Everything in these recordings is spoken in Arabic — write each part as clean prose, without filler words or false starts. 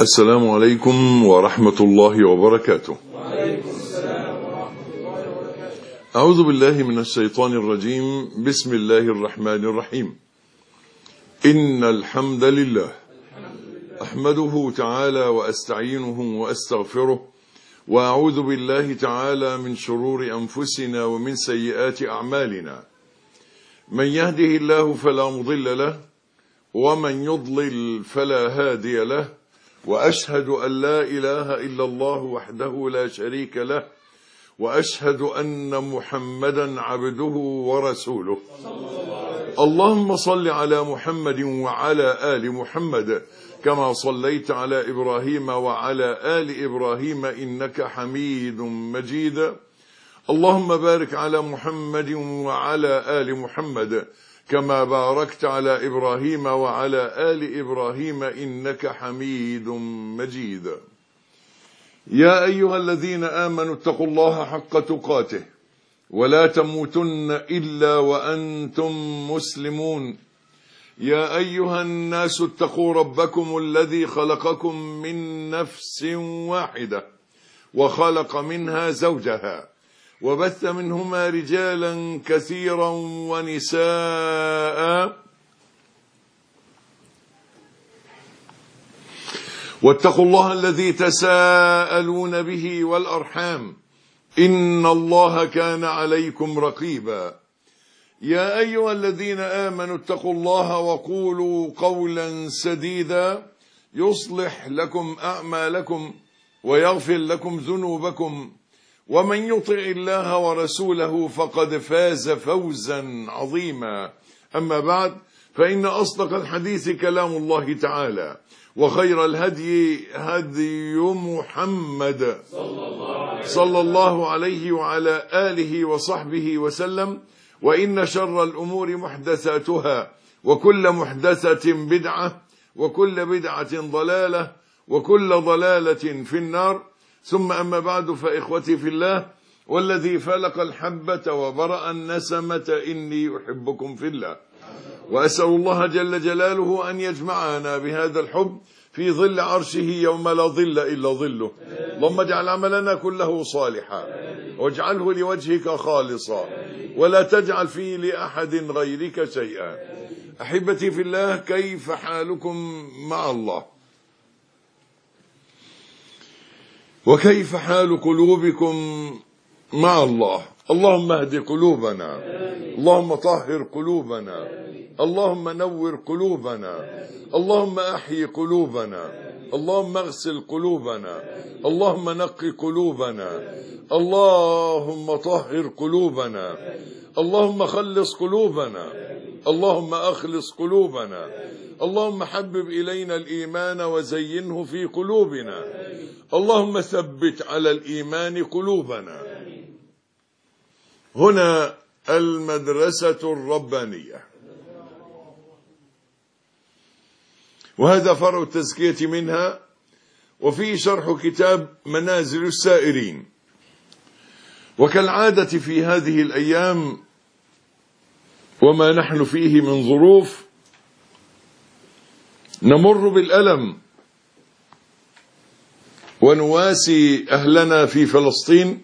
السلام عليكم ورحمة الله وبركاته. وعليكم السلام ورحمة الله وبركاته. أعوذ بالله من الشيطان الرجيم. بسم الله الرحمن الرحيم. إن الحمد لله أحمده تعالى وأستعينه وأستغفره، وأعوذ بالله تعالى من شرور أنفسنا ومن سيئات أعمالنا. من يهده الله فلا مضل له، ومن يضلل فلا هادي له، وأشهد أن لا إله إلا الله وحده لا شريك له، وأشهد أن محمدا عبده ورسوله. اللهم صل على محمد وعلى آل محمد كما صليت على إبراهيم وعلى آل إبراهيم إنك حميد مجيد. اللهم بارك على محمد وعلى آل محمد كما باركت على إبراهيم وعلى آل إبراهيم إنك حميد مجيد. يا أيها الذين آمنوا اتقوا الله حق تقاته ولا تموتن إلا وأنتم مسلمون. يا أيها الناس اتقوا ربكم الذي خلقكم من نفس واحدة وخلق منها زوجها وبث منهما رجالا كثيرا ونساء، واتقوا الله الذي تساءلون به والأرحام إن الله كان عليكم رقيبا. يا أيها الذين آمنوا اتقوا الله وقولوا قولا سديدا يصلح لكم أعمالكم ويغفر لكم ذنوبكم، ومن يطع الله ورسوله فقد فاز فوزا عظيما. أما بعد، فإن أصدق الحديث كلام الله تعالى، وخير الهدي هدي محمد صلى الله عليه وعلى آله وصحبه وسلم. وإن شر الأمور محدثاتها، وكل محدثة بدعة، وكل بدعة ضلالة، وكل ضلالة في النار. ثم أما بعد، فإخوتي في الله، والذي فلق الحبة وبرأ النسمة إني أحبكم في الله، وأسأل الله جل جلاله أن يجمعنا بهذا الحب في ظل عرشه يوم لا ظل إلا ظله. اللهم اجعل عملنا كله صالحا، واجعله لوجهك خالصا، ولا تجعل فيه لأحد غيرك شيئا. أحبتي في الله، كيف حالكم مع الله؟ وكيف حال قلوبكم مع الله؟ اللهم اهد قلوبنا، اللهم طهر قلوبنا، اللهم نور قلوبنا، اللهم أحيي قلوبنا، اللهم اغسل قلوبنا، اللهم نقي قلوبنا، اللهم طهر قلوبنا، اللهم خلص قلوبنا، اللهم أخلص قلوبنا، اللهم حبب إلينا الإيمان وزينه في قلوبنا، اللهم ثبت على الإيمان قلوبنا. هنا المدرسة الربانية، وهذا فرع التزكية منها، وفيه شرح كتاب منازل السائرين. وكالعادة في هذه الأيام وما نحن فيه من ظروف، نمر بالألم ونواسي أهلنا في فلسطين.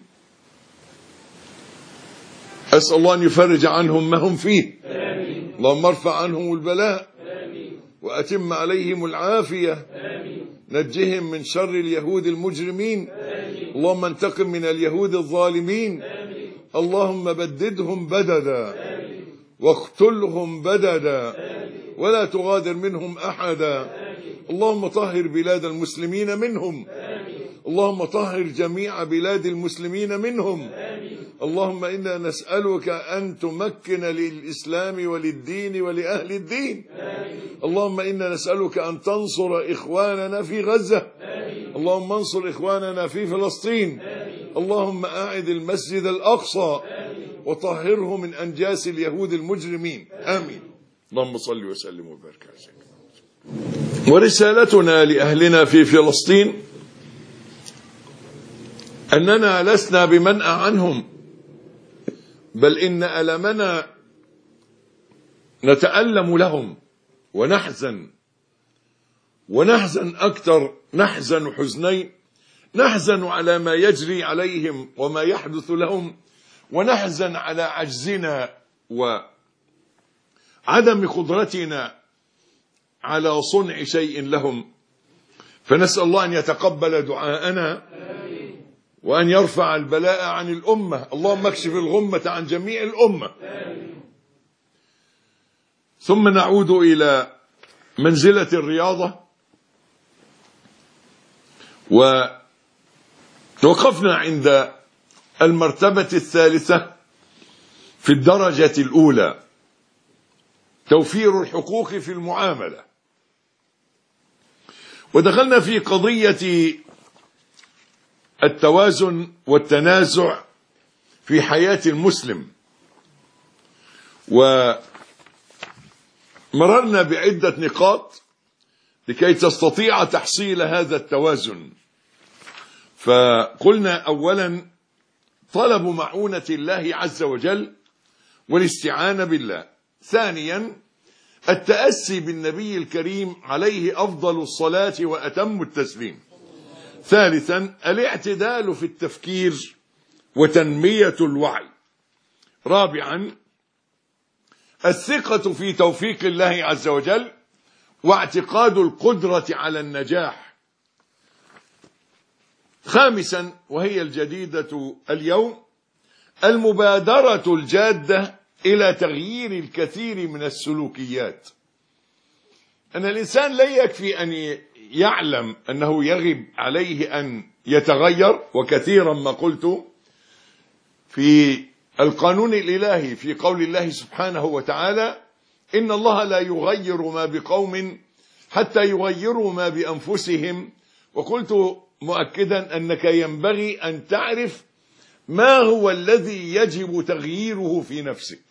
أسأل الله أن يفرج عنهم ما هم فيه، آمين. اللهم ارفع عنهم البلاء، آمين. وأتم عليهم العافية، آمين. نجهم من شر اليهود المجرمين، آمين. اللهم انتقم من اليهود الظالمين، آمين. اللهم بددهم بددا، آمين. واقتلهم بددا، آمين. ولا تغادر منهم أحدا، آمين. اللهم طهر بلاد المسلمين منهم، آمين. اللهم طهر جميع بلاد المسلمين منهم، آمين. اللهم إنا نسألك أن تمكن للإسلام وللدين ولأهل الدين، آمين. اللهم إنا نسألك أن تنصر إخواننا في غزة، آمين. اللهم انصر إخواننا في فلسطين، آمين. اللهم أعد المسجد الأقصى، آمين. وطهره من أنجاس اليهود المجرمين، آمين. اللهم صل وسلم وبارك على سيدنا. ورسالتنا لأهلنا في فلسطين أننا لسنا بمنأى عنهم، بل إن ألمنا نتألم لهم ونحزن ونحزن أكثر، نحزن حزنين، نحزن على ما يجري عليهم وما يحدث لهم، ونحزن على عجزنا وعدم قدرتنا على صنع شيء لهم. فنسأل الله أن يتقبل دعاءنا وأن يرفع البلاء عن الأمة. اللهم اكشف الغمة عن جميع الأمة. ثم نعود إلى منزلة الرياضة، ووقفنا عند المرتبة الثالثة في الدرجة الأولى، توفير الحقوق في المعاملة، ودخلنا في قضية التوازن والتنازع في حياة المسلم، ومررنا بعدة نقاط لكي تستطيع تحصيل هذا التوازن. فقلنا أولا طلب معونة الله عز وجل والاستعانة بالله. ثانيا التأسي بالنبي الكريم عليه أفضل الصلاة وأتم التسليم. ثالثا الاعتدال في التفكير وتنمية الوعي. رابعا الثقة في توفيق الله عز وجل واعتقاد القدرة على النجاح. خامسا وهي الجديدة اليوم، المبادرة الجادة إلى تغيير الكثير من السلوكيات. أن الإنسان لا يكفي أن يعلم أنه يجب عليه أن يتغير، وكثيرا ما قلت في القانون الإلهي في قول الله سبحانه وتعالى: إن الله لا يغير ما بقوم حتى يغيروا ما بأنفسهم. وقلت مؤكدا أنك ينبغي أن تعرف ما هو الذي يجب تغييره في نفسك،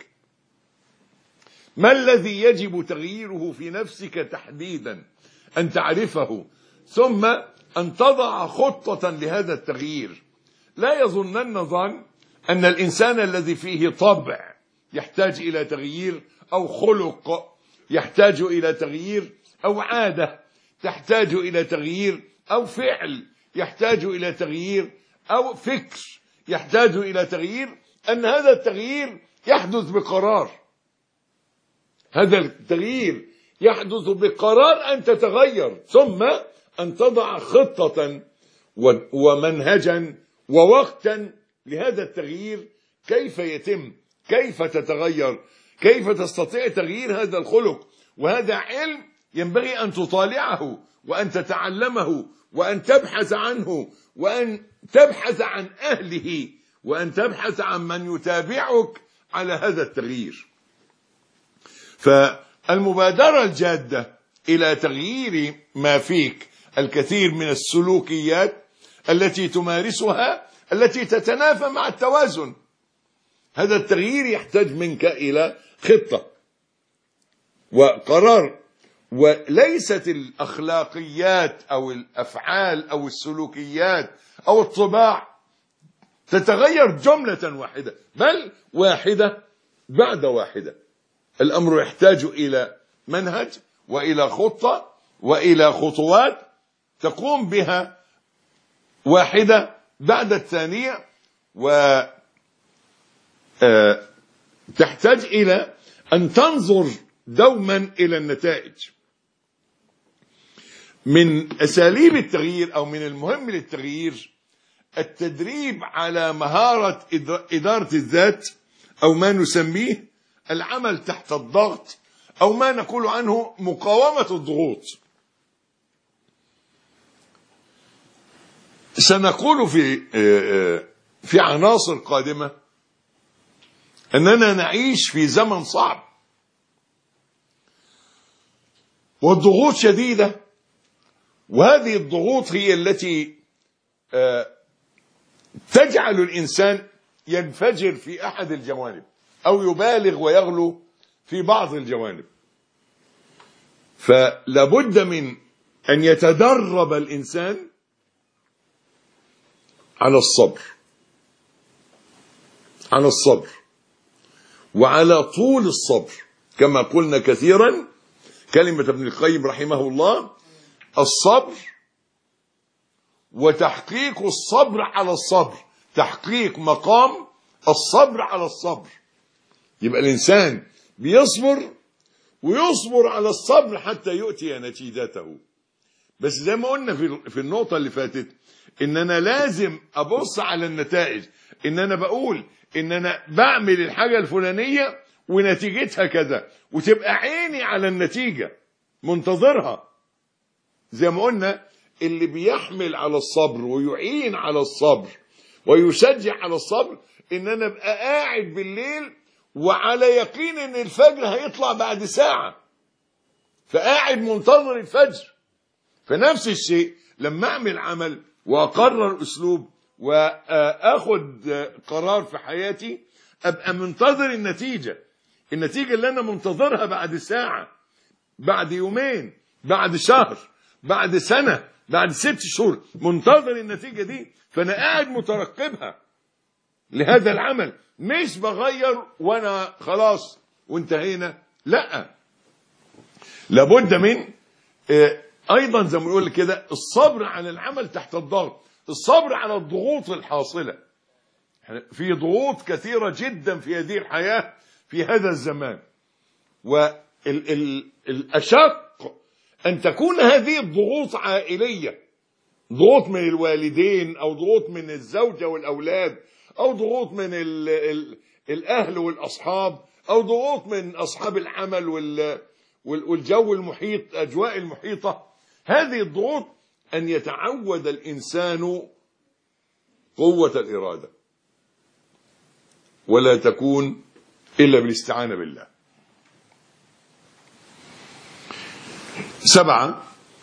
ما الذي يجب تغييره في نفسك تحديدا، أن تعرفه، ثم أن تضع خطة لهذا التغيير. لا يظنن ظن أن الإنسان الذي فيه طبع يحتاج إلى تغيير، أو خلق يحتاج إلى تغيير، أو عادة تحتاج إلى تغيير، أو فعل يحتاج إلى تغيير، أو فكر يحتاج إلى تغيير، أن هذا التغيير يحدث بقرار. هذا التغيير يحدث بقرار أن تتغير، ثم أن تضع خطة ومنهجا ووقتا لهذا التغيير، كيف يتم، كيف تتغير، كيف تستطيع تغيير هذا الخلق. وهذا علم ينبغي أن تطالعه وأن تتعلمه وأن تبحث عنه وأن تبحث عن أهله وأن تبحث عن من يتابعك على هذا التغيير. فالمبادرة الجادة إلى تغيير ما فيك الكثير من السلوكيات التي تمارسها، التي تتنافى مع التوازن. هذا التغيير يحتاج منك إلى خطة وقرار، وليست الأخلاقيات أو الأفعال أو السلوكيات أو الطباع تتغير جملة واحدة، بل واحدة بعد واحدة. الأمر يحتاج إلى منهج وإلى خطة وإلى خطوات تقوم بها واحدة بعد الثانية، وتحتاج إلى أن تنظر دوما إلى النتائج. من أساليب التغيير أو من المهم للتغيير التدريب على مهارة إدارة الذات، أو ما نسميه العمل تحت الضغط، أو ما نقول عنه مقاومة الضغوط. سنقول في عناصر قادمة أننا نعيش في زمن صعب والضغوط شديدة، وهذه الضغوط هي التي تجعل الإنسان ينفجر في أحد الجوانب أو يبالغ ويغلو في بعض الجوانب. فلابد من أن يتدرب الإنسان على الصبر وعلى طول الصبر. كما قلنا كثيرا كلمة ابن القيم رحمه الله: الصبر وتحقيق الصبر على الصبر، تحقيق مقام الصبر على الصبر. يبقى الإنسان بيصبر ويصبر على الصبر حتى يؤتي نتيجته. بس زي ما قلنا في النقطة اللي فاتت، إن أنا لازم أبص على النتائج، إن أنا بقول إن أنا بعمل الحاجة الفلانية ونتيجتها كذا، وتبقى عيني على النتيجة منتظرها. زي ما قلنا اللي بيحمل على الصبر ويعين على الصبر ويشجع على الصبر، إن أنا أبقى قاعد بالليل وعلى يقين إن الفجر هيطلع بعد ساعة، فقاعد منتظر الفجر. فنفس الشيء لما أعمل عمل وأقرر أسلوب وأخذ قرار في حياتي، أبقى منتظر النتيجة اللي أنا منتظرها بعد ساعة، بعد يومين، بعد شهر، بعد سنة، بعد 6 شهور، منتظر النتيجة دي. فأنا قاعد مترقبها لهذا العمل، مش بغير وأنا خلاص وانتهينا، لا، لابد من أيضا زي ما بنقول كده الصبر على العمل تحت الضغط، الصبر على الضغوط الحاصلة. في ضغوط كثيرة جدا في هذه الحياة في هذا الزمان، والأشق أن تكون هذه الضغوط عائلية، ضغوط من الوالدين أو ضغوط من الزوجة والأولاد أو ضغوط من الأهل والأصحاب أو ضغوط من أصحاب العمل والجو المحيط، أجواء المحيطة. هذه الضغوط أن يتعود الإنسان قوة الإرادة، ولا تكون إلا بالاستعانة بالله. 7،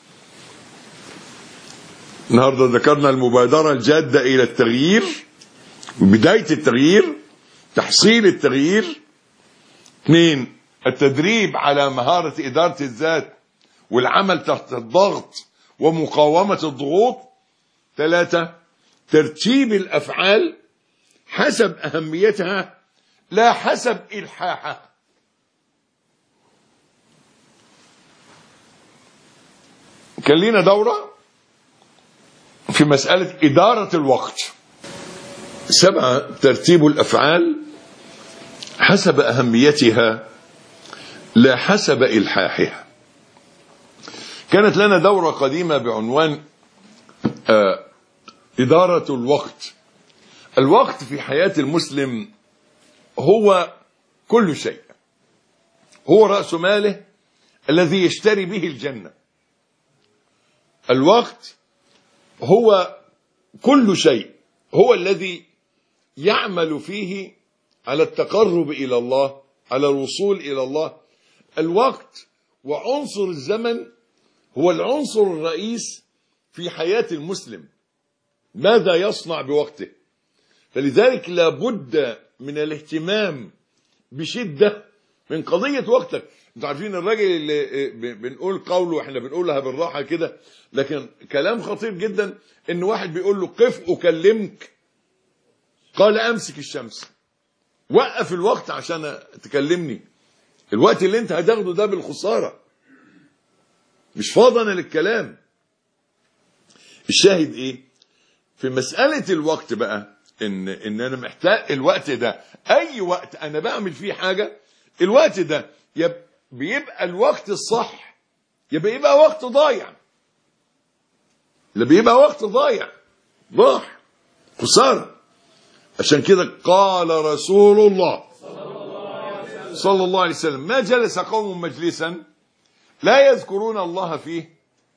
النهاردة ذكرنا المبادرة الجادة إلى التغيير، بداية التغيير، تحصيل التغيير. 2، التدريب على مهارة إدارة الذات والعمل تحت الضغط ومقاومة الضغوط. 3، ترتيب الأفعال حسب أهميتها لا حسب إلحاحها. كان لنا دورة في مسألة إدارة الوقت. 7، ترتيب الأفعال حسب أهميتها لا حسب إلحاحها. كانت لنا دورة قديمة بعنوان إدارة الوقت. الوقت في حياة المسلم هو كل شيء، هو رأس ماله الذي يشتري به الجنة. الوقت هو كل شيء، هو الذي يعمل فيه على التقرب إلى الله، على الوصول إلى الله. الوقت وعنصر الزمن هو العنصر الرئيس في حياة المسلم. ماذا يصنع بوقته؟ فلذلك لابد من الاهتمام بشدة من قضية وقتك. انتوا عارفين الراجل اللي بنقول قوله، احنا بنقولها بالراحة كده، لكن كلام خطير جدا، ان واحد بيقول له قف اكلمك، قال امسك الشمس. وقف الوقت عشان تكلمني، الوقت اللي انت هتاخده ده بالخسارة، مش فاضي انا للكلام. الشاهد ايه في مسألة الوقت بقى؟ ان انا محتاج الوقت ده، اي وقت انا بعمل فيه حاجة، الوقت ده بيبقى الوقت الصح، يبقى وقت ضايع، لا بيبقى وقت ضايع، راح خسارة. عشان كده قال رسول الله صلى الله عليه وسلم: ما جلس قوم مجلسا لا يذكرون الله فيه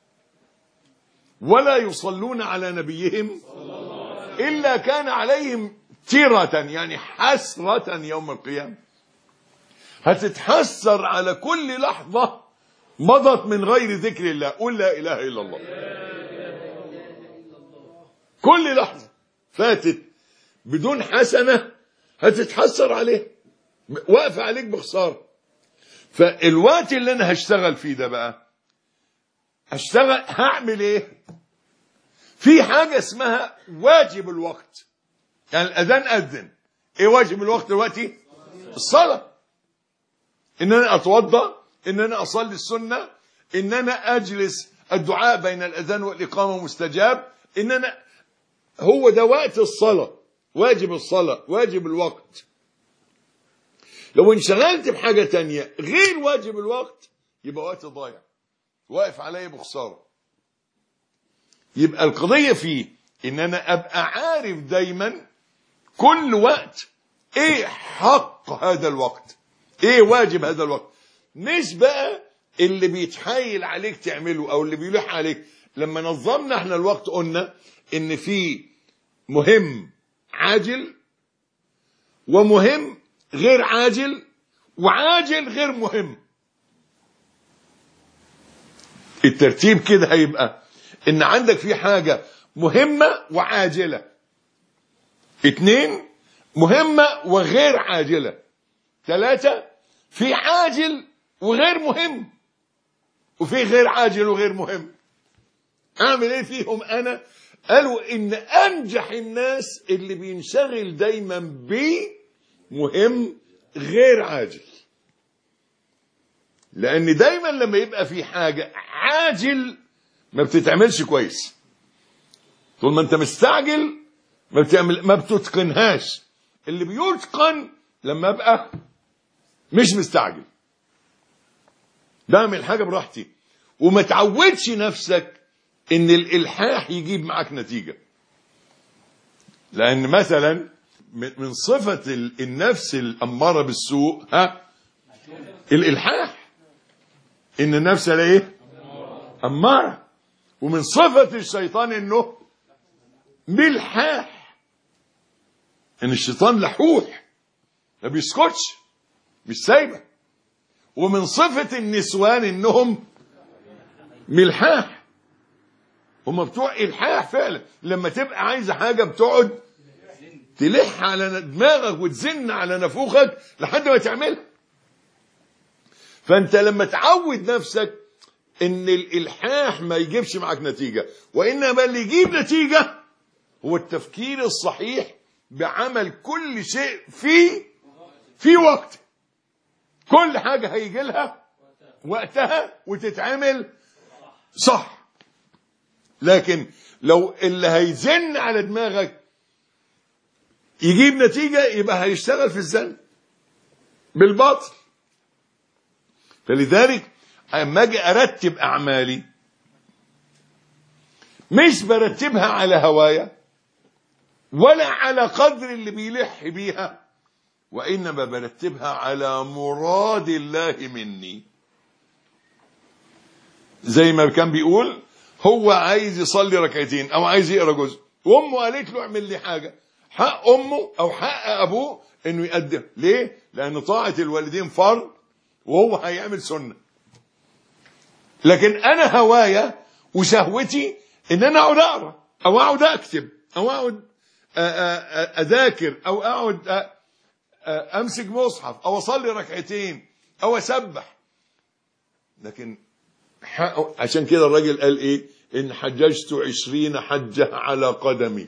ولا يصلون على نبيهم إلا كان عليهم تيرة، يعني حسرة يوم القيامة. هتتحسر على كل لحظة مضت من غير ذكر الله. قل لا إله إلا الله. كل لحظة فاتت بدون حسنة هتتحسر عليه، واقف عليك بخسارة. فالوقت اللي أنا هشتغل فيه ده بقى، هعمل إيه؟ في حاجة اسمها واجب الوقت. يعني الأذان أذن، إيه واجب الوقت دلوقتي؟ الصلاة. إن أنا أتوضأ، إن أنا أصلي السنة، إن أنا أجلس الدعاء بين الأذان والإقامة مستجاب، إننا هو ده وقت الصلاة، واجب الصلاة، واجب الوقت. لو انشغلت بحاجة تانية غير واجب الوقت يبقى وقت ضايع، واقف عليه بخسارة. يبقى القضية فيه إن أنا أبقى عارف دايما كل وقت إيه حق هذا الوقت، إيه واجب هذا الوقت، مش بقى اللي بيتحايل عليك تعمله أو اللي بيلح عليك. لما نظمنا احنا الوقت قلنا إن في مهم عاجل ومهم غير عاجل وعاجل غير مهم. الترتيب كده هيبقى ان عندك في حاجة مهمة وعاجلة، 2 مهمة وغير عاجلة، 3 في عاجل وغير مهم، وفي غير عاجل وغير مهم. اعمل ايه فيهم انا؟ قالوا ان انجح الناس اللي بينشغل دايما بمهم غير عاجل، لان دايما لما يبقى في حاجة عاجل ما بتتعملش كويس. طول ما انت مستعجل ما بتتقنهاش. اللي بيتقن لما ابقى مش مستعجل، بعمل حاجة براحتي، وما تعودش نفسك ان الالحاح يجيب معك نتيجة. لان مثلا من صفة النفس الامارة بالسوء الالحاح، ان النفس ايه؟ امارة. ومن صفة الشيطان انه ملحاح، ان الشيطان لحوح ما بيسكتش، مش سايبه. ومن صفة النسوان انهم ملحاح، هم بتوع الحاح فعلا. لما تبقى عايزة حاجة بتقعد تلح على دماغك وتزن على نفوخك لحد ما تعملها. فانت لما تعود نفسك ان الالحاح ما يجيبش معك نتيجة، وانما اللي يجيب نتيجة هو التفكير الصحيح بعمل كل شيء في وقت. كل حاجة هيجي لها وقتها وتتعمل صح. لكن لو اللي هيزن على دماغك يجيب نتيجة يبقى هيشتغل في الزن بالباطل. فلذلك اما اجي ارتب اعمالي مش برتبها على هوايا ولا على قدر اللي بيلح بيها، وانما برتبها على مراد الله مني. زي ما كان بيقول هو عايز يصلي ركعتين او عايز يقرا جزء، وامه قالت له اعمل لي حاجه، حق امه او حق ابوه انه يقدم. ليه؟ لان طاعه الوالدين فرض وهو هيعمل سنه. لكن انا هوايا وشهوتي ان انا اقعد اقرا او اقعد اكتب او اقعد اذاكر او اقعد امسك مصحف او اصلي ركعتين او اسبح. لكن عشان كده الراجل قال ايه؟ ان حججت 20 حجة على قدمي،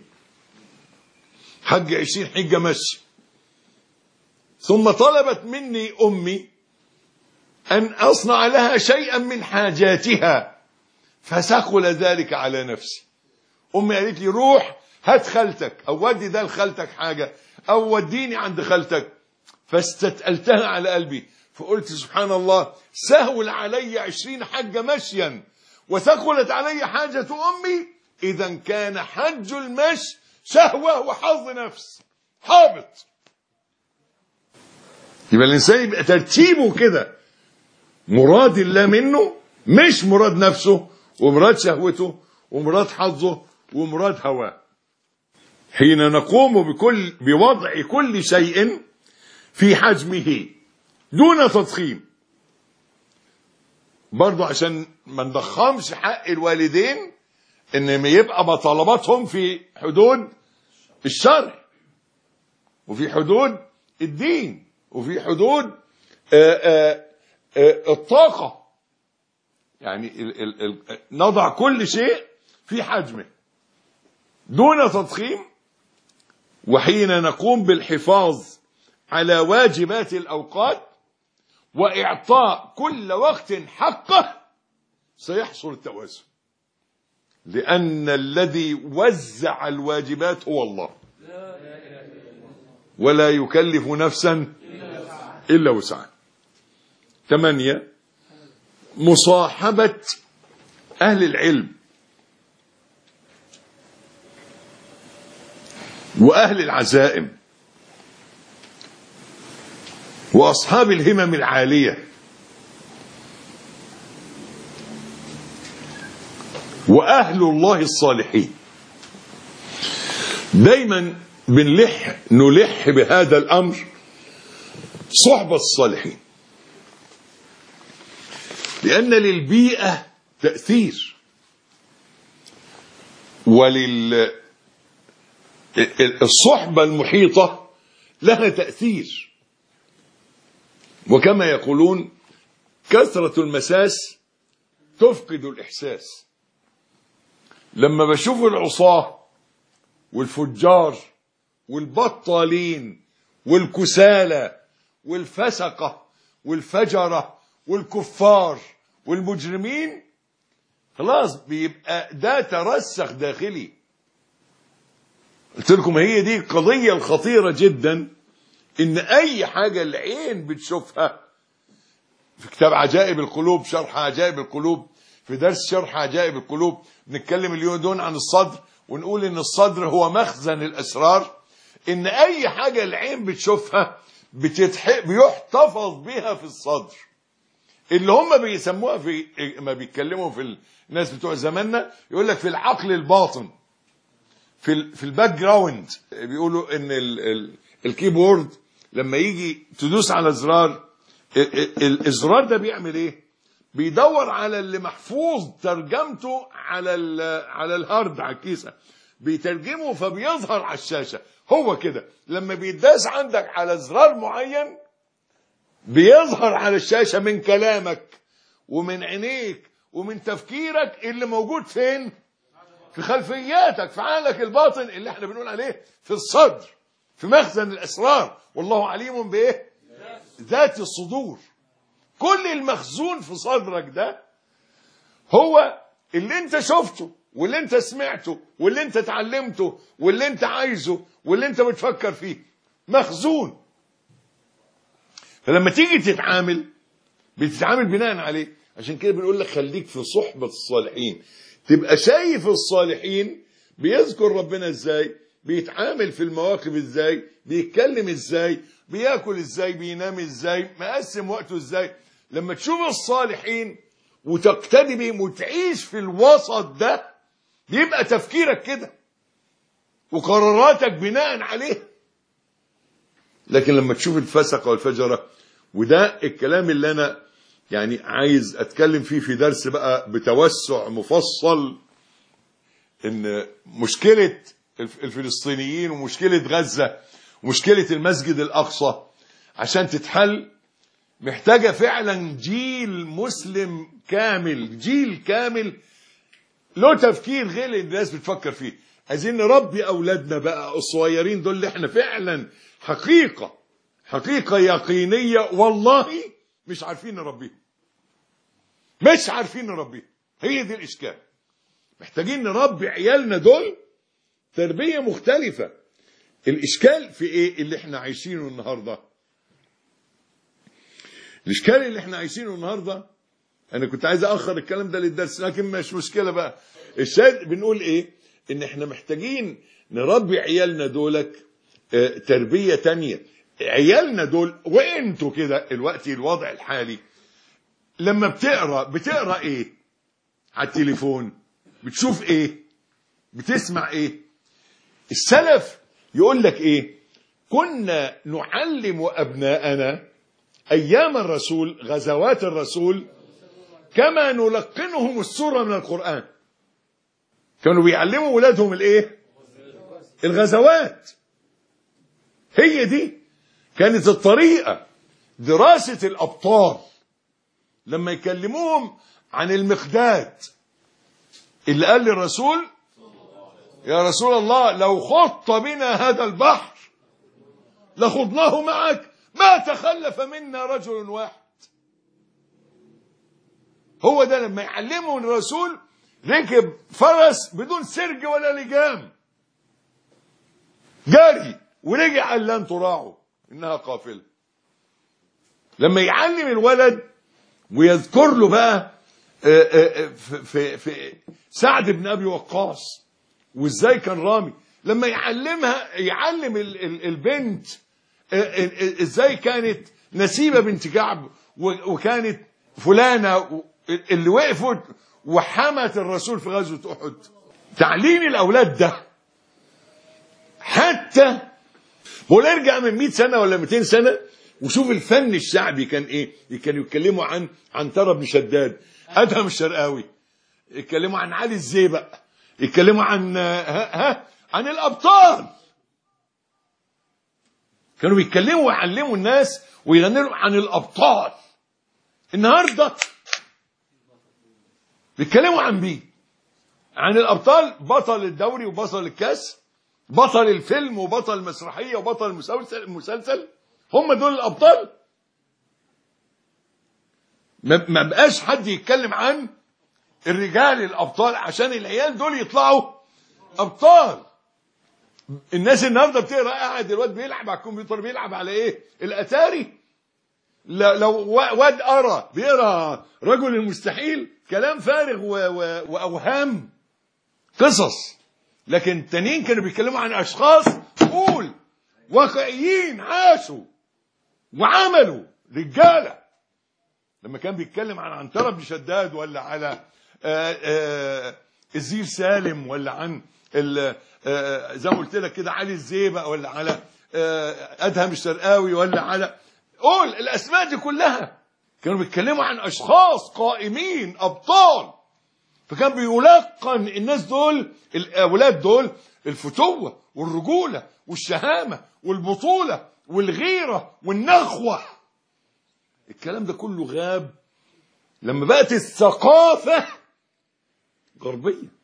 حج 20 حجة مشي. ثم طلبت مني امي ان اصنع لها شيئا من حاجاتها فثقل ذلك على نفسي. امي قالت لي روح هات خالتك او ودي ده لخالتك حاجة او وديني عند خالتك، فاستثقلتها على قلبي. فقلت سبحان الله، سهل علي 20 حجة مشيا وثقلت علي حاجة أمي، إذا كان حج المشي شهوة وحظ نفس حابط. يبقى الإنسان يبقى ترتيبه كده مراد الله منه، مش مراد نفسه ومراد شهوته ومراد حظه ومراد هواه. حين نقوم بوضع كل شيء في حجمه دون تضخيم، برضو عشان ما نضخمش حق الوالدين، ان يبقى مطالباتهم في حدود الشرع وفي حدود الدين وفي حدود الطاقة. يعني نضع كل شيء في حجمه دون تضخيم. وحين نقوم بالحفاظ على واجبات الأوقات وإعطاء كل وقت حقه سيحصل التوازن. لأن الذي وزع الواجبات هو الله، ولا يكلف نفسا إلا وسعها. 8، مصاحبة أهل العلم وأهل العزائم وأصحاب الهمم العالية وأهل الله الصالحين. دايما نلح بهذا الأمر، صحبة الصالحين، لأن للبيئة تأثير، الصحبة المحيطة لها تأثير. وكما يقولون كثرة المساس تفقد الإحساس. لما بشوف العصاة والفجار والبطالين والكسالى والفسقة والفجرة والكفار والمجرمين، خلاص بيبقى ده ترسخ داخلي. قلت لكم هي دي القضية الخطيرة جدا، ان اي حاجة العين بتشوفها. في كتاب عجائب القلوب، شرح عجائب القلوب، في درس شرح عجائب القلوب بنتكلم اليوم دون عن الصدر، ونقول ان الصدر هو مخزن الاسرار. ان اي حاجة العين بتشوفها بيحتفظ بها في الصدر، اللي هم بيسموها في ما بيتكلموا في الناس بتوع زماننا يقول لك في العقل الباطن، في الباك جراوند. بيقولوا ان الكيبورد لما يجي تدوس على زرار، الزرار ده بيعمل ايه؟ بيدور على اللي محفوظ ترجمته على الهارد، على الكيسه، بيترجمه فبيظهر على الشاشه. هو كده لما بيداس عندك على زرار معين بيظهر على الشاشه من كلامك ومن عينيك ومن تفكيرك اللي موجود فين؟ في خلفياتك، في عقلك الباطن اللي احنا بنقول عليه في الصدر، في مخزن الاسرار. والله عليم بايه؟ ذات الصدور. كل المخزون في صدرك ده هو اللي انت شفته واللي انت سمعته واللي انت اتعلمته واللي انت عايزه واللي انت بتفكر فيه، مخزون. فلما تيجي بتتعامل بناء عليه. عشان كده بنقول لك خليك في صحبة الصالحين، تبقى شايف الصالحين بيذكر ربنا ازاي، بيتعامل في المواقف ازاي، بيتكلم ازاي، بياكل ازاي، بينام ازاي، مقسم وقته ازاي. لما تشوف الصالحين وتقتدي بهم وتعيش في الوسط ده، بيبقى تفكيرك كده وقراراتك بناء عليه. لكن لما تشوف الفسقة والفجرة، وده الكلام اللي انا يعني عايز اتكلم فيه في درس بقى بتوسع مفصل، ان مشكلة الفلسطينيين ومشكلة غزة ومشكلة المسجد الأقصى عشان تتحل محتاجة فعلا جيل مسلم كامل، جيل كامل له تفكير غير اللي الناس بتفكر فيه. عايزين نربي أولادنا بقى الصغيرين دول اللي احنا فعلا حقيقة يقينية والله مش عارفين نربيهم، مش عارفين نربيهم. هي دي الإشكال. محتاجين نربي عيالنا دول تربية مختلفة. الإشكال في إيه اللي احنا عايشينه النهاردة؟ الإشكال اللي احنا عايشينه النهاردة، أنا كنت عايز أخر الكلام ده للدرس لكن مش مشكلة بقى. الشاهد بنقول إيه؟ إن احنا محتاجين نربي عيالنا دولك تربية تانية. عيالنا دول وانتوا كده الوضع الحالي لما بتقرأ إيه على التليفون، بتشوف إيه، بتسمع إيه. السلف يقول لك إيه؟ كنا نعلم أبناءنا أيام الرسول، غزوات الرسول، كما نلقنهم السورة من القرآن. كانوا بيعلموا أولادهم الإيه؟ الغزوات. هي دي كانت الطريقة. دراسة الأبطال لما يكلموهم عن المقداد اللي قال للرسول يا رسول الله لو خضت بنا هذا البحر لخضناه معك ما تخلف منا رجل واحد. هو ده لما يعلمه الرسول ركب فرس بدون سرج ولا لجام، جاري، ورجع قال لن تراعوا انها قافله. لما يعلم الولد ويذكر له بقى في سعد بن ابي وقاص وازاي كان رامي، لما يعلم البنت ازاي كانت نسيبة بنت كعب وكانت فلانة اللي وقفت وحمت الرسول في غزوة أحد. تعليم الأولاد ده حتى بقول ارجع من 100 سنة ولا 200 سنة وشوف الفن الشعبي كان ايه. كانوا يتكلموا عن عنترة بن شداد، أدهم الشرقاوي، يتكلموا عن علي الزيبق، يتكلموا عن الأبطال. كانوا بيتكلموا ويعلموا الناس ويغنوا عن الأبطال. النهارده بيتكلموا عن الأبطال، بطل الدوري وبطل الكاس، بطل الفيلم وبطل المسرحية وبطل المسلسل، هم دول الأبطال. ما بقاش حد يتكلم عن الرجال الأبطال عشان العيال دول يطلعوا أبطال. الناس النهارده بتقرا، قاعد الواد بيلعب على الكمبيوتر، بيلعب على ايه؟ الاتاري. لو واد بيقرا رجل المستحيل، كلام فارغ واوهام، قصص. لكن التانيين كانوا بيتكلموا عن اشخاص قول واقعيين، عاشوا وعملوا، رجاله. لما كان بيتكلم عن عنترة بن شداد ولا على الزير سالم ولا عن زي ما قلت لك كده علي الزيبق ولا على ادهم الشرقاوي ولا على قول الاسماء دي كلها، كانوا بيتكلموا عن اشخاص قائمين ابطال. فكان بيلقن الناس دول، الاولاد دول، الفتوه والرجوله والشهامه والبطوله والغيره والنخوه. الكلام ده كله غاب لما بقت الثقافه غربيه.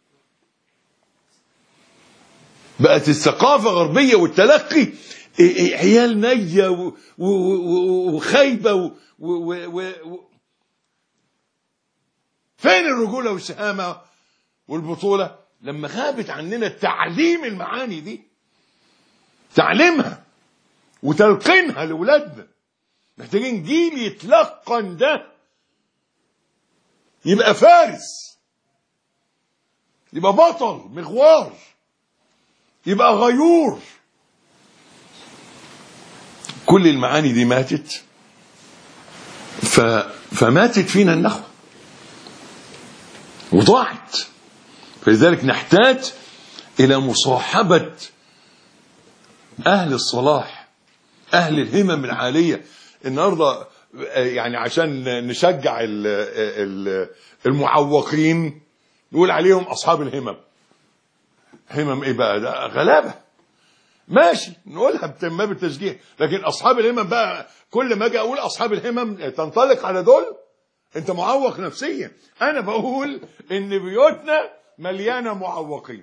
بقت الثقافة غربية والتلقي عيال نية وخايبة فين الرجولة والشهامة والبطولة؟ لما غابت عننا تعليم المعاني دي، تعليمها وتلقينها لأولادنا. محتاجين جيل يتلقن ده، يبقى فارس، يبقى بطل مغوار، يبقى غيور. كل المعاني دي ماتت، فماتت فينا النخوة وضاعت. فلذلك نحتاج إلى مصاحبة أهل الصلاح، أهل الهمم العالية. النهاردة يعني عشان نشجع المعوقين نقول عليهم أصحاب الهمم. همم ايه بقى؟ ده غلابه، ماشي نقولها ما بالتشجيع. لكن اصحاب الهمم بقى، كل ما اجي اقول اصحاب الهمم تنطلق على دول، انت معوق نفسيا. انا بقول ان بيوتنا مليانه معوقين.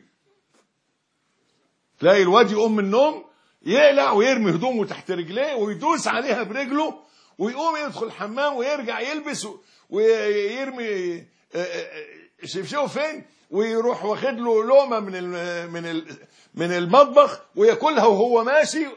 تلاقي الواد يقوم من النوم يقلع ويرمي هدومه تحت رجليه ويدوس عليها برجله ويقوم يدخل الحمام ويرجع يلبس ويرمي شبشبه فين ويروح واخد له لقمه من المطبخ وياكلها وهو ماشي.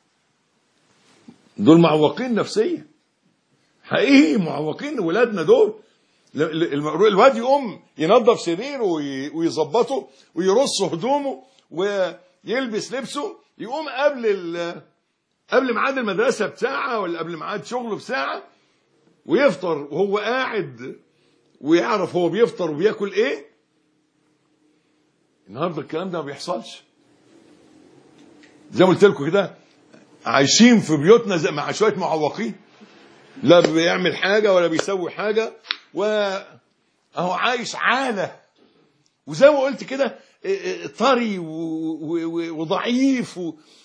دول معوقين نفسيا حقيقي، معوقين ولادنا دول. الواد يقوم ينظف سريره ويظبطه ويرص هدومه ويلبس لبسه، يقوم قبل ميعاد المدرسه بساعه ولا قبل ميعاد شغله بساعه ويفطر وهو قاعد ويعرف هو بيفطر وبياكل ايه. النهارده الكلام ده ما بيحصلش. زي ما قلت لكم كده، عايشين في بيوتنا مع شويه معوقين، لا بيعمل حاجه ولا بيسوي حاجه، واهو عايش عاله. وزي ما قلت كده طري وضعيف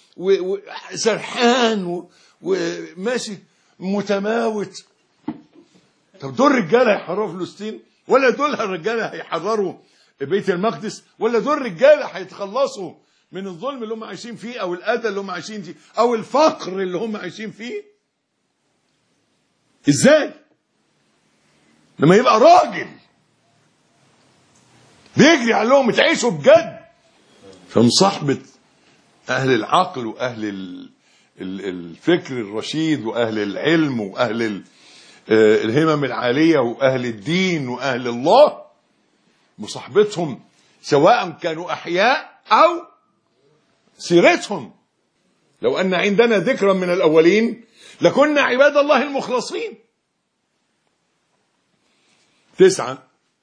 وسرحان وماشي متماوت. طب دول رجاله هيحرروا فلسطين؟ ولا دول الرجاله هيحرروا بيت المقدس؟ ولا دول رجاله هيتخلصوا من الظلم اللي هم عايشين فيه او الاذى اللي هم عايشين فيه او الفقر اللي هم عايشين فيه؟ ازاي لما يبقى راجل بيجري عليهم تعيشوا بجد. فمصاحبة أهل العقل وأهل الفكر الرشيد وأهل العلم وأهل الهمم العالية وأهل الدين وأهل الله، مصاحبتهم سواء كانوا أحياء أو سيرتهم. لو أن عندنا ذكرا من الأولين لكنا عباد الله المخلصين. 9،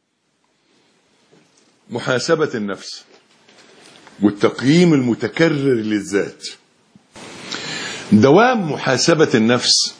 محاسبة النفس والتقييم المتكرر للذات. دوام محاسبة النفس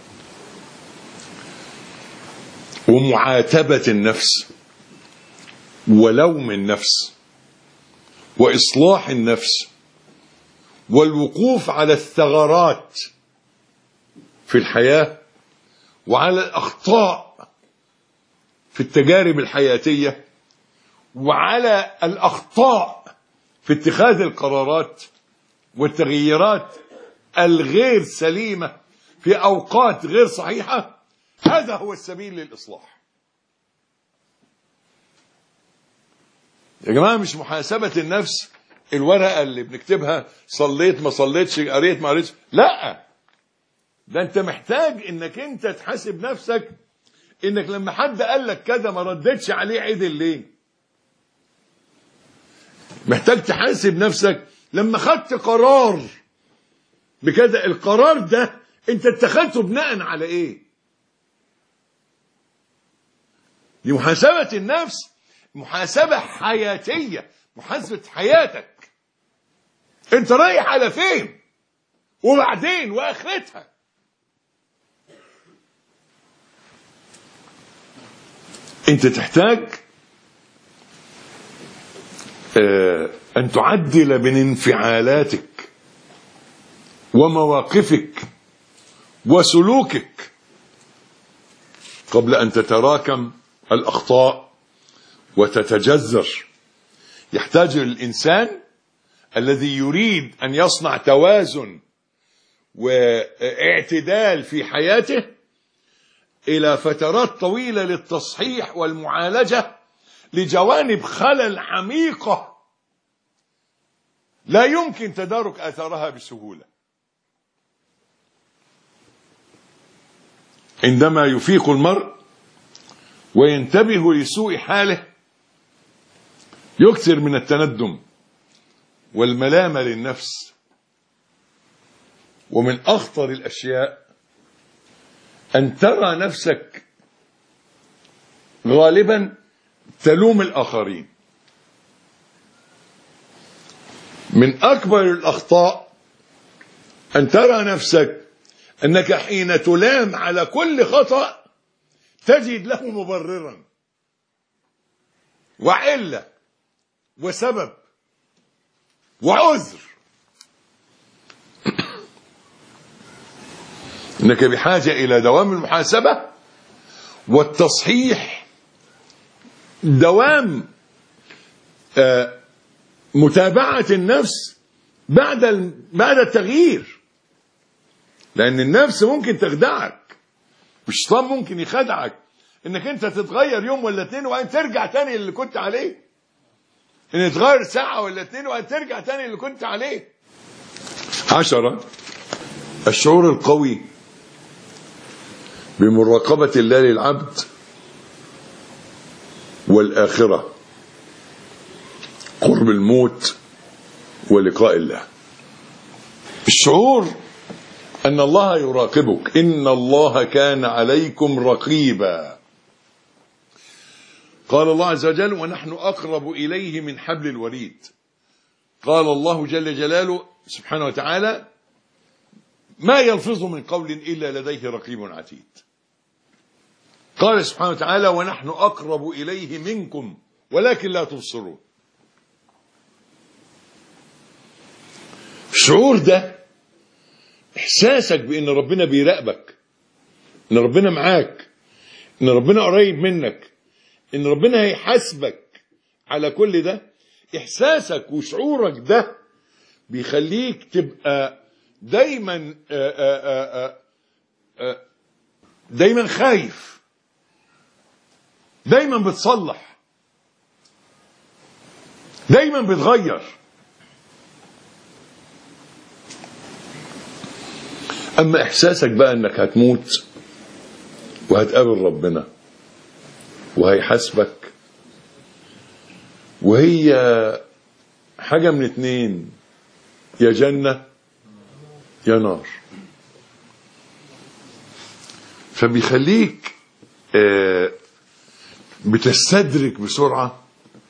ومعاتبة النفس ولوم النفس وإصلاح النفس والوقوف على الثغرات في الحياة وعلى الأخطاء في التجارب الحياتية وعلى الأخطاء في اتخاذ القرارات والتغييرات الغير سليمة في أوقات غير صحيحة، هذا هو السبيل للإصلاح. يا جماعة مش محاسبة النفس الورقة اللي بنكتبها صليت ما صليتش، قريت ما قريتش، لا، ده انت محتاج انك انت تحاسب نفسك، انك لما حد قال لك كذا ما ردتش عليه عدل ليه. محتاج تحاسب نفسك لما خدت قرار بكذا، القرار ده انت اتخذته بناء على ايه. دي محاسبة النفس، محاسبة حياتية، محاسبة حياتك. انت رايح على فين وبعدين واخرتها. انت تحتاج ان تعدل من انفعالاتك ومواقفك وسلوكك قبل ان تتراكم الاخطاء وتتجذر. يحتاج الانسان الذي يريد ان يصنع توازن واعتدال في حياته الى فترات طويلة للتصحيح والمعالجة لجوانب خلل عميقة لا يمكن تدارك اثارها بسهولة. عندما يفيق المرء وينتبه لسوء حاله يكثر من التندم والملامة للنفس. ومن أخطر الأشياء أن ترى نفسك غالبا تلوم الآخرين. من أكبر الأخطاء أن ترى نفسك أنك حين تلام على كل خطأ تجد له مبررا وعلة وسبب وعذر. إنك بحاجة إلى دوام المحاسبة والتصحيح، دوام متابعة النفس بعد التغيير، لأن النفس ممكن تخدعك والشيطان ممكن يخدعك إنك أنت تتغير يوم ولا اتنين وبعدين ترجع تاني اللي كنت عليه، إن تغير ساعة ولا اتنين وبعدين ترجع تاني اللي كنت عليه. 10، الشعور القوي بمراقبة الله للعبد والآخرة، قرب الموت ولقاء الله. الشعور أن الله يراقبك، إن الله كان عليكم رقيبا. قال الله عز وجل ونحن أقرب إليه من حبل الوريد. قال الله جل جلاله سبحانه وتعالى ما يلفظ من قول إلا لديه رقيب عتيد. قال سبحانه وتعالى ونحن أقرب إليه منكم ولكن لا تبصرون. الشعور ده إحساسك بأن ربنا بيراقبك، أن ربنا معاك، أن ربنا قريب منك، أن ربنا هيحاسبك على كل ده. إحساسك وشعورك ده بيخليك تبقى دايما خايف، دايما بتصلح، دايما بتغير. اما احساسك بقى انك هتموت وهتقابل ربنا وهيحاسبك، وهي حاجة من اتنين، يا جنة يا نار. فبيخليك بتستدرك بسرعة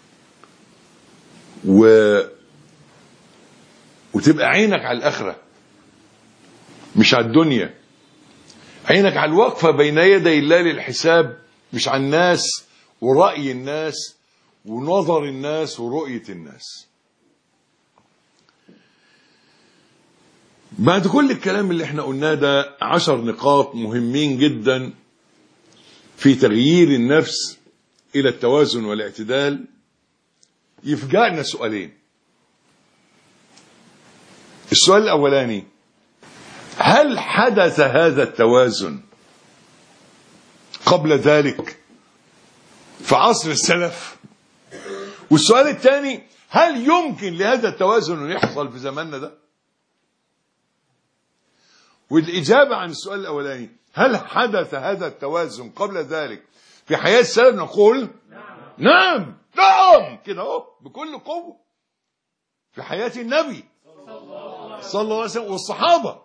وتبقى عينك على الآخرة مش على الدنيا، عينك على الوقفة بين يدي الله للحساب، مش على الناس ورأي الناس ونظر الناس ورؤية الناس. بعد كل الكلام اللي احنا قلناه ده 10 نقاط مهمين جدا في تغيير النفس إلى التوازن والاعتدال. يفجأنا سؤالين. السؤال الأولاني: هل حدث هذا التوازن قبل ذلك في عصر السلف؟ والسؤال الثاني: هل يمكن لهذا التوازن أن يحصل في زماننا ده؟ والإجابة عن السؤال الأولاني هل حدث هذا التوازن قبل ذلك في حياة السلف نقول نعم كده اهو بكل قوة في حياة النبي صلى الله عليه وسلم والصحابة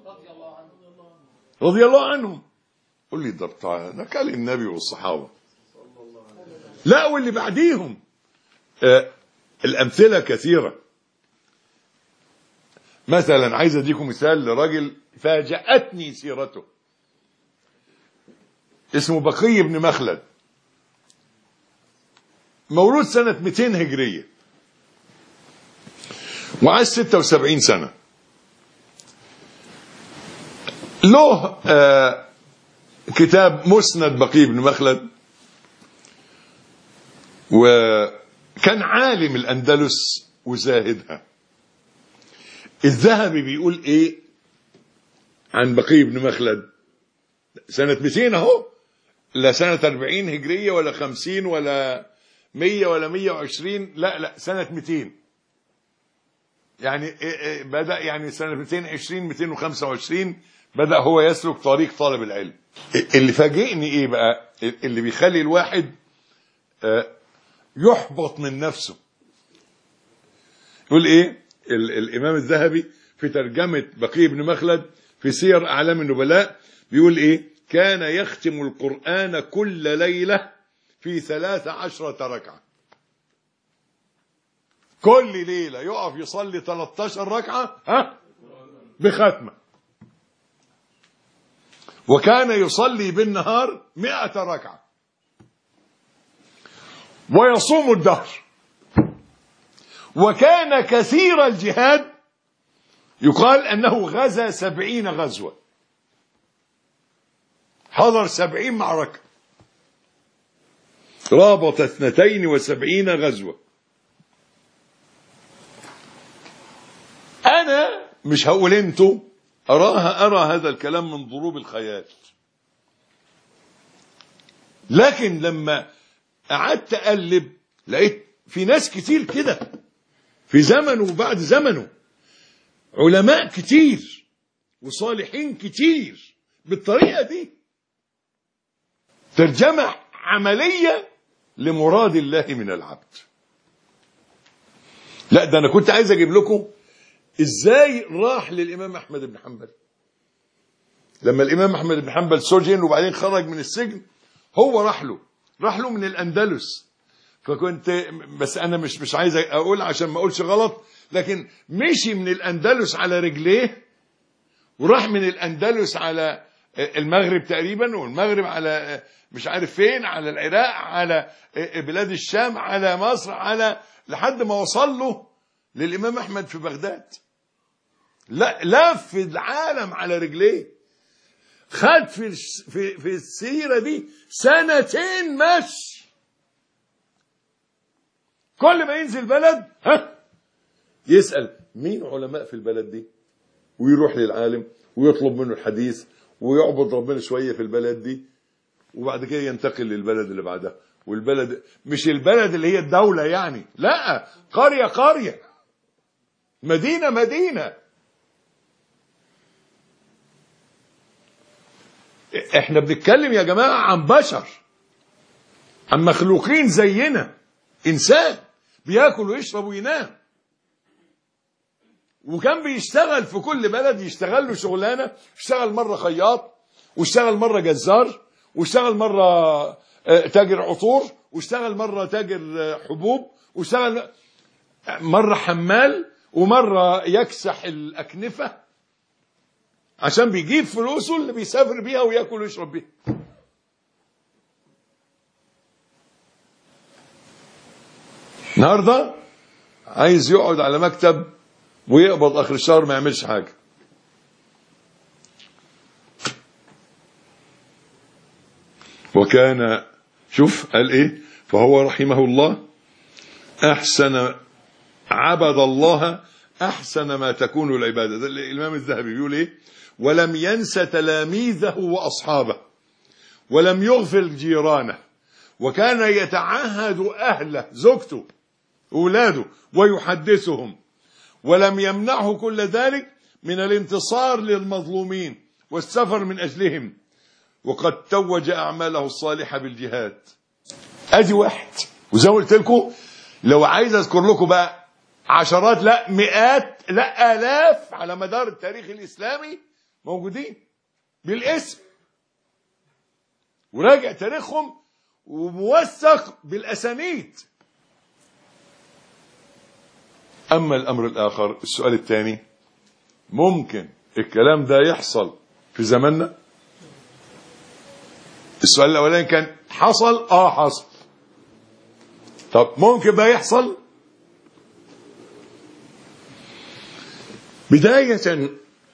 رضي الله عنهم. قل لي ده بتاع كان النبي والصحابة، لا واللي بعديهم. الأمثلة كثيرة. مثلا عايز اديكم مثال لراجل فاجأتني سيرته، اسمه بقي بن مخلد، مولود سنة 200 هجرية وعاش 76 سنة. له كتاب مسند بقي بن مخلد، وكان عالم الأندلس وزاهدها. الذهبي بيقول ايه عن بقي بن مخلد؟ سنة 200 اهو، لا سنة 40 هجرية ولا 50 ولا 100 ولا 120، لا سنة 200. يعني بدأ يعني سنة 220 225 بدأ هو يسلك طريق طالب العلم. اللي فاجئني ايه بقى؟ اللي بيخلي الواحد يحبط من نفسه. يقول ايه الامام الذهبي في ترجمة بقي بن مخلد في سير اعلام النبلاء؟ بيقول ايه: كان يختم القرآن كل ليلة في 13 ركعة. كل ليلة يقف يصلي 13 ركعة بختمة. وكان يصلي بالنهار 100 ركعة ويصوم الدهر. وكان كثير الجهاد، يقال أنه غزا 70 غزوة، حضر 70 معركة، رابط 72 غزوة. أنا مش هقول أنتوا، أرى هذا الكلام من ضروب الخيال. لكن لما قعدت أقلب لقيت في ناس كتير كده في زمنه وبعد زمنه، علماء كتير وصالحين كتير بالطريقة دي، ترجمة عملية لمراد الله من العبد. لا ده أنا كنت عايز أجيب لكم إزاي راح للإمام أحمد بن حنبل. لما الإمام أحمد بن حنبل سجن وبعدين خرج من السجن، هو راح له من الأندلس. فكنت بس أنا مش عايز أقول عشان ما أقولش غلط، لكن مشي من الأندلس على رجليه وراح من الأندلس على المغرب تقريبا، والمغرب على مش عارف فين، على العراق، على بلاد الشام، على مصر، على لحد ما وصل له للإمام أحمد في بغداد. لا لف العالم على رجليه، خد في السيرة دي 2 مشي. كل ما ينزل بلد يسأل مين علماء في البلد دي، ويروح للعالم ويطلب منه الحديث ويعبد ربنا شوية في البلد دي، وبعد كده ينتقل للبلد اللي بعدها والبلد مش البلد اللي هي الدولة يعني، لا، قرية قرية، مدينة مدينة. احنا بنتكلم يا جماعة عن بشر، عن مخلوقين زينا، انسان بياكل ويشرب وينام، وكان بيشتغل في كل بلد، يشتغل له شغلانه، اشتغل مره خياط، واشتغل مره جزار، واشتغل مره تاجر عطور، واشتغل مره تاجر حبوب، واشتغل مره حمال، ومره يكسح الاكنفه، عشان بيجيب فلوسه اللي بيسافر بيها وياكل ويشرب بيها. النهارده عايز يقعد على مكتب ويقبض اخر الشهر ما يعملش حاجه. وكان، شوف قال ايه، فهو رحمه الله احسن عبد الله احسن ما تكون العباده. ده الامام الذهبي بيقول ايه، ولم ينس تلاميذه واصحابه، ولم يغفل جيرانه، وكان يتعهد اهله، زوجته اولاده، ويحدثهم، ولم يمنعه كل ذلك من الانتصار للمظلومين والسفر من أجلهم، وقد توج أعماله الصالحة بالجهاد. أدي واحد. وزي ما قلت لكم، لو عايز أذكر لكم بقى عشرات، لا مئات، لا آلاف على مدار التاريخ الإسلامي موجودين بالاسم، وراجع تاريخهم وموثق بالأسانيد. أما الأمر الآخر، السؤال الثاني، ممكن الكلام ده يحصل في زماننا؟ السؤال الأولاني كان حصل، حصل. طب ممكن بقى يحصل؟ بداية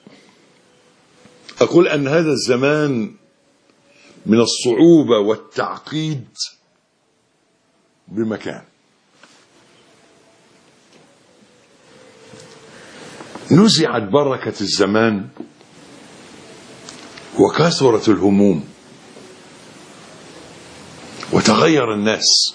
أقول أن هذا الزمان من الصعوبة والتعقيد بمكان. نزعت بركة الزمان وكثرت الهموم وتغير الناس،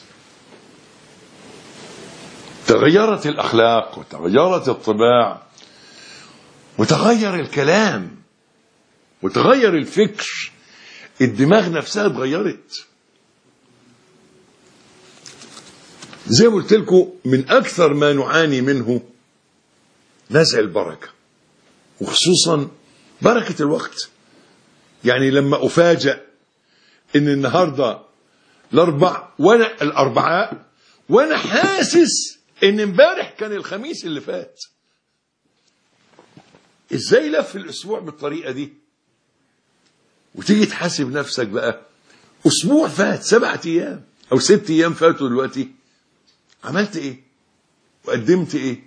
تغيرت الأخلاق وتغيرت الطباع وتغير الكلام وتغير الفكر، الدماغ نفسها اتغيرت. زي ما قلت لكم، من أكثر ما نعاني منه نزع البركة، وخصوصا بركة الوقت. يعني لما أفاجأ إن النهاردة الأربعاء وأنا حاسس إن امبارح كان الخميس اللي فات، إزاي لف الأسبوع بالطريقة دي؟ وتيجي تحاسب نفسك بقى، أسبوع فات، 7 أيام أو 6 أيام فاتوا دلوقتي، عملت إيه؟ وقدمت إيه؟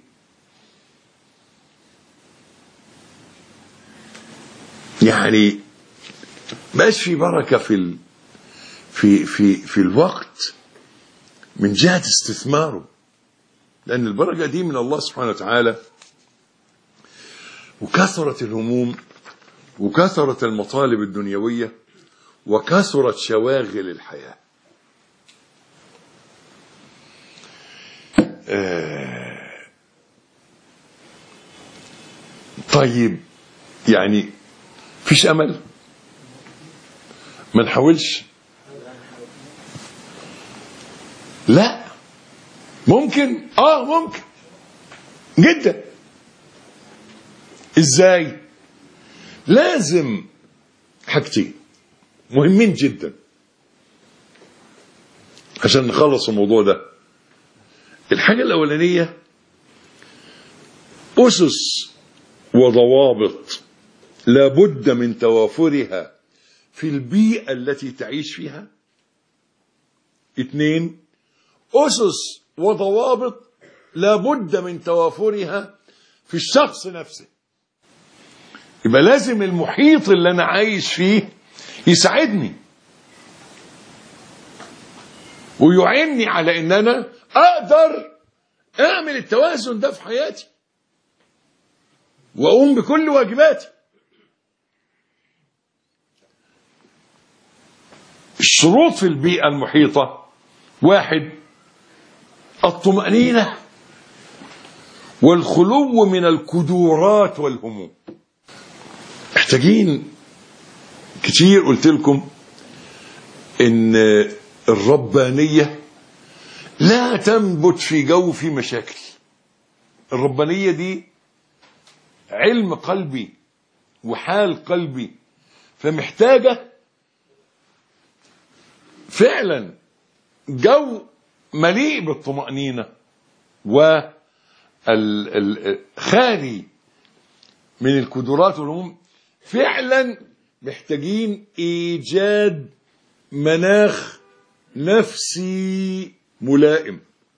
يعني مبقاش في بركة في الوقت من جهة استثماره، لأن البركة دي من الله سبحانه وتعالى. وكثرت الهموم وكثرت المطالب الدنيوية وكثرت شواغل الحياة. طيب يعني فيش أمل؟ ما نحاولش؟ لا، ممكن، ممكن جدا. ازاي؟ لازم حاجتين مهمين جدا عشان نخلص الموضوع ده. الحاجة الأولانية أسس وضوابط لابد من توافرها في البيئة التي تعيش فيها. 2، أسس وضوابط لابد من توافرها في الشخص نفسه. يبقى لازم المحيط اللي أنا عايش فيه يساعدني ويعني على أن أنا أقدر أعمل التوازن ده في حياتي وأقوم بكل واجباتي. الشروط في البيئة المحيطة واحد، الطمأنينة والخلو من الكدورات والهموم. محتاجين كتير، قلت لكم ان الربانية لا تنبت في جو في مشاكل. الربانية دي علم قلبي وحال قلبي، فمحتاجة فعلا جو مليء بالطمأنينة والخالي من الكدرات والهموم. فعلا محتاجين إيجاد مناخ نفسي ملائم.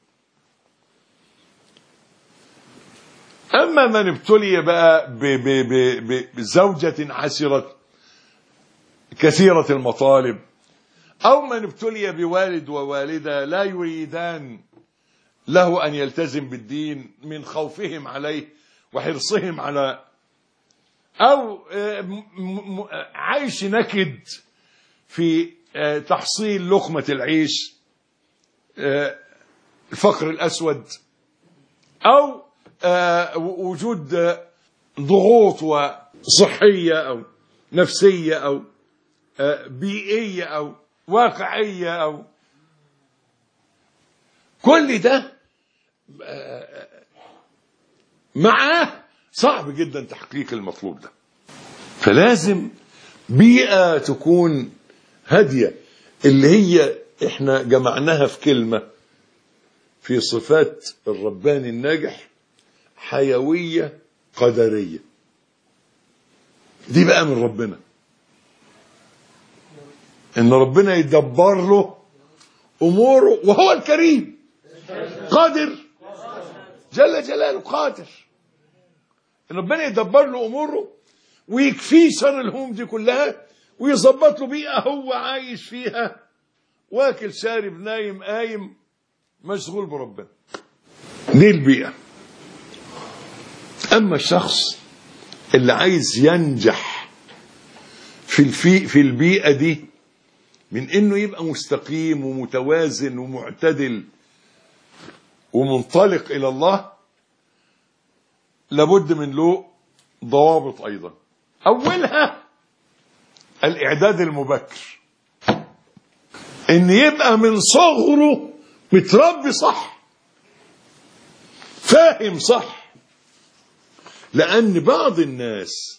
أما من ابتلي بقى بزوجة عسرة كثيرة المطالب، أو من ابتلي بوالد ووالدة لا يريدان له أن يلتزم بالدين من خوفهم عليه وحرصهم على، أو عيش نكد في تحصيل لقمة العيش، الفقر الأسود، أو وجود ضغوط صحية أو نفسية أو بيئية أو واقعية، أو كل ده معاه صعب جدا تحقيق المطلوب ده. فلازم بيئة تكون هادية، اللي هي احنا جمعناها في كلمة في صفات الرباني الناجح: حيوية قدرية. دي بقى من ربنا، ان ربنا يدبر له اموره، وهو الكريم قادر جل جلاله، قادر ان ربنا يدبر له اموره ويكفيه شر الهموم دي كلها، ويظبط له بيئة هو عايش فيها، واكل شارب نايم قايم مشغول بربنا. دي البيئة. اما الشخص اللي عايز ينجح في البيئة دي، من انه يبقى مستقيم ومتوازن ومعتدل ومنطلق الى الله، لابد من له ضوابط ايضا. اولها الاعداد المبكر، ان يبقى من صغره متربي صح، فاهم صح. لان بعض الناس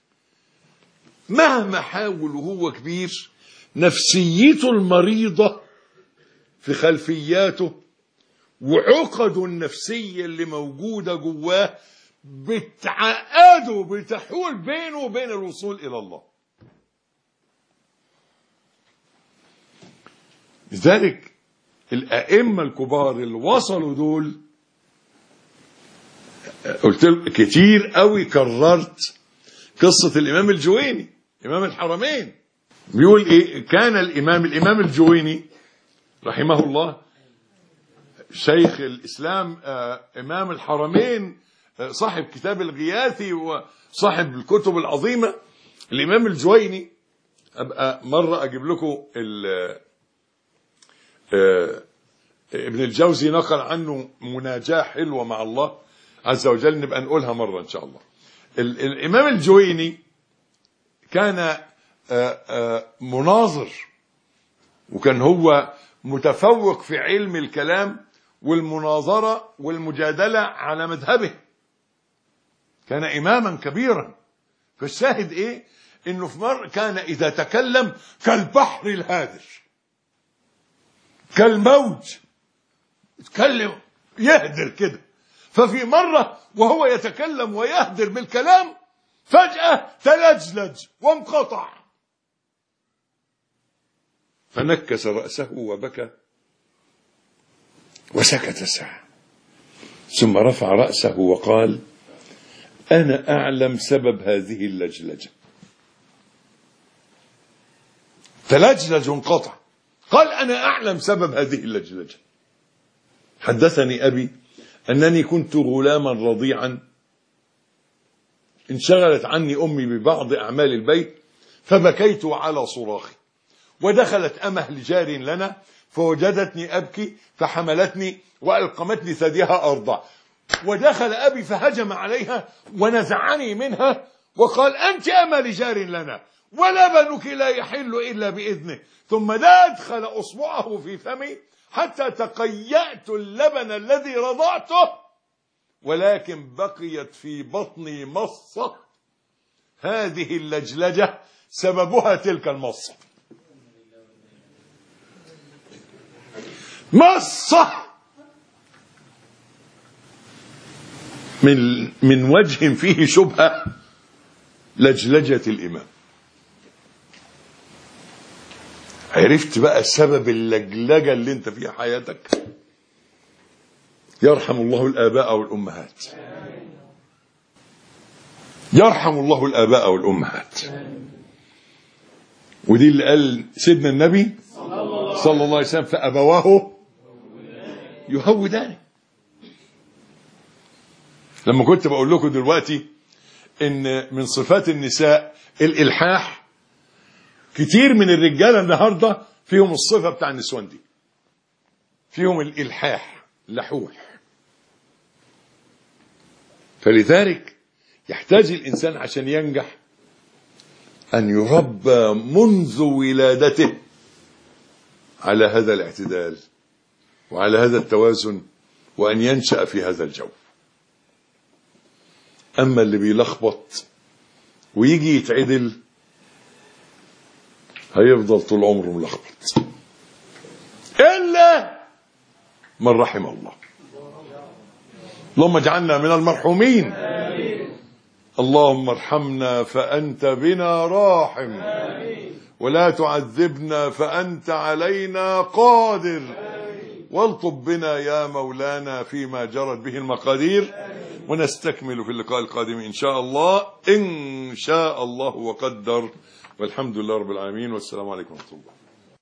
مهما حاول وهو كبير، نفسيته المريضة في خلفياته وعقده النفسية اللي موجودة جواه بتعقده، بتحول بينه وبين الوصول إلى الله. لذلك الأئمة الكبار اللي وصلوا دول، قلت كتير قوي، كررت قصة الإمام الجويني إمام الحرمين. بيقول إيه؟ كان الإمام الجويني رحمه الله شيخ الإسلام، إمام الحرمين، صاحب كتاب الغياثي وصاحب الكتب العظيمة. الإمام الجويني، أبقى مرة أجيب لكم ابن الجوزي نقل عنه مناجاة حلوة مع الله عز وجل، نبقى نقولها مرة إن شاء الله. الإمام الجويني كان مناظر، وكان هو متفوق في علم الكلام والمناظرة والمجادلة على مذهبه، كان إماما كبيرا. فالشاهد إيه؟ إنه في مرة كان إذا تكلم كالبحر الهادر، كالموج، يتكلم يهدر كده. ففي مرة وهو يتكلم ويهدر بالكلام، فجأة تلجلج وانقطع، فنكس رأسه وبكى وسكت ساعة، ثم رفع رأسه وقال: أنا أعلم سبب هذه اللجلجة. تلجلج وانقطع، قال: أنا أعلم سبب هذه اللجلجة. حدثني أبي أنني كنت غلاما رضيعا، انشغلت عني أمي ببعض أعمال البيت، فبكيت على صراخي، ودخلت أمه لجار لنا فوجدتني أبكي فحملتني وألقمتني ثديها أرضع، ودخل أبي فهجم عليها ونزعني منها وقال أنت أما لجار لنا ولبنك لا يحل إلا بإذنه، ثم أدخل أصبعه في فمي حتى تقيأت اللبن الذي رضعته، ولكن بقيت في بطني مصة، هذه اللجلجة سببها تلك المصة. مصة من وجه فيه شبهة، لجلجة الإمام. عرفت بقى سبب اللجلجة اللي انت فيها حياتك؟ يرحم الله الآباء والأمهات، يرحم الله الآباء والأمهات. ودي اللي قال سيدنا النبي صلى الله عليه وسلم فأبواه يهودان. لما كنت بقول لكم دلوقتي ان من صفات النساء الإلحاح، كتير من الرجالة النهاردة فيهم الصفة بتاع النسوان دي، فيهم الإلحاح، لحوح. فلذلك يحتاج الإنسان عشان ينجح أن يربى منذ ولادته على هذا الاعتدال وعلى هذا التوازن، وأن ينشأ في هذا الجو. أما اللي بيلخبط ويجي يتعدل هيفضل طول عمره ملخبط، إلا من رحم الله. اللهم اجعلنا من المرحومين. اللهم ارحمنا فأنت بنا راحم، ولا تعذبنا فأنت علينا قادر، والطف بنا يا مولانا فيما جرت به المقادير. ونستكمل في اللقاء القادم إن شاء الله، إن شاء الله وقدر. والحمد لله رب العالمين، والسلام عليكم ورحمة الله.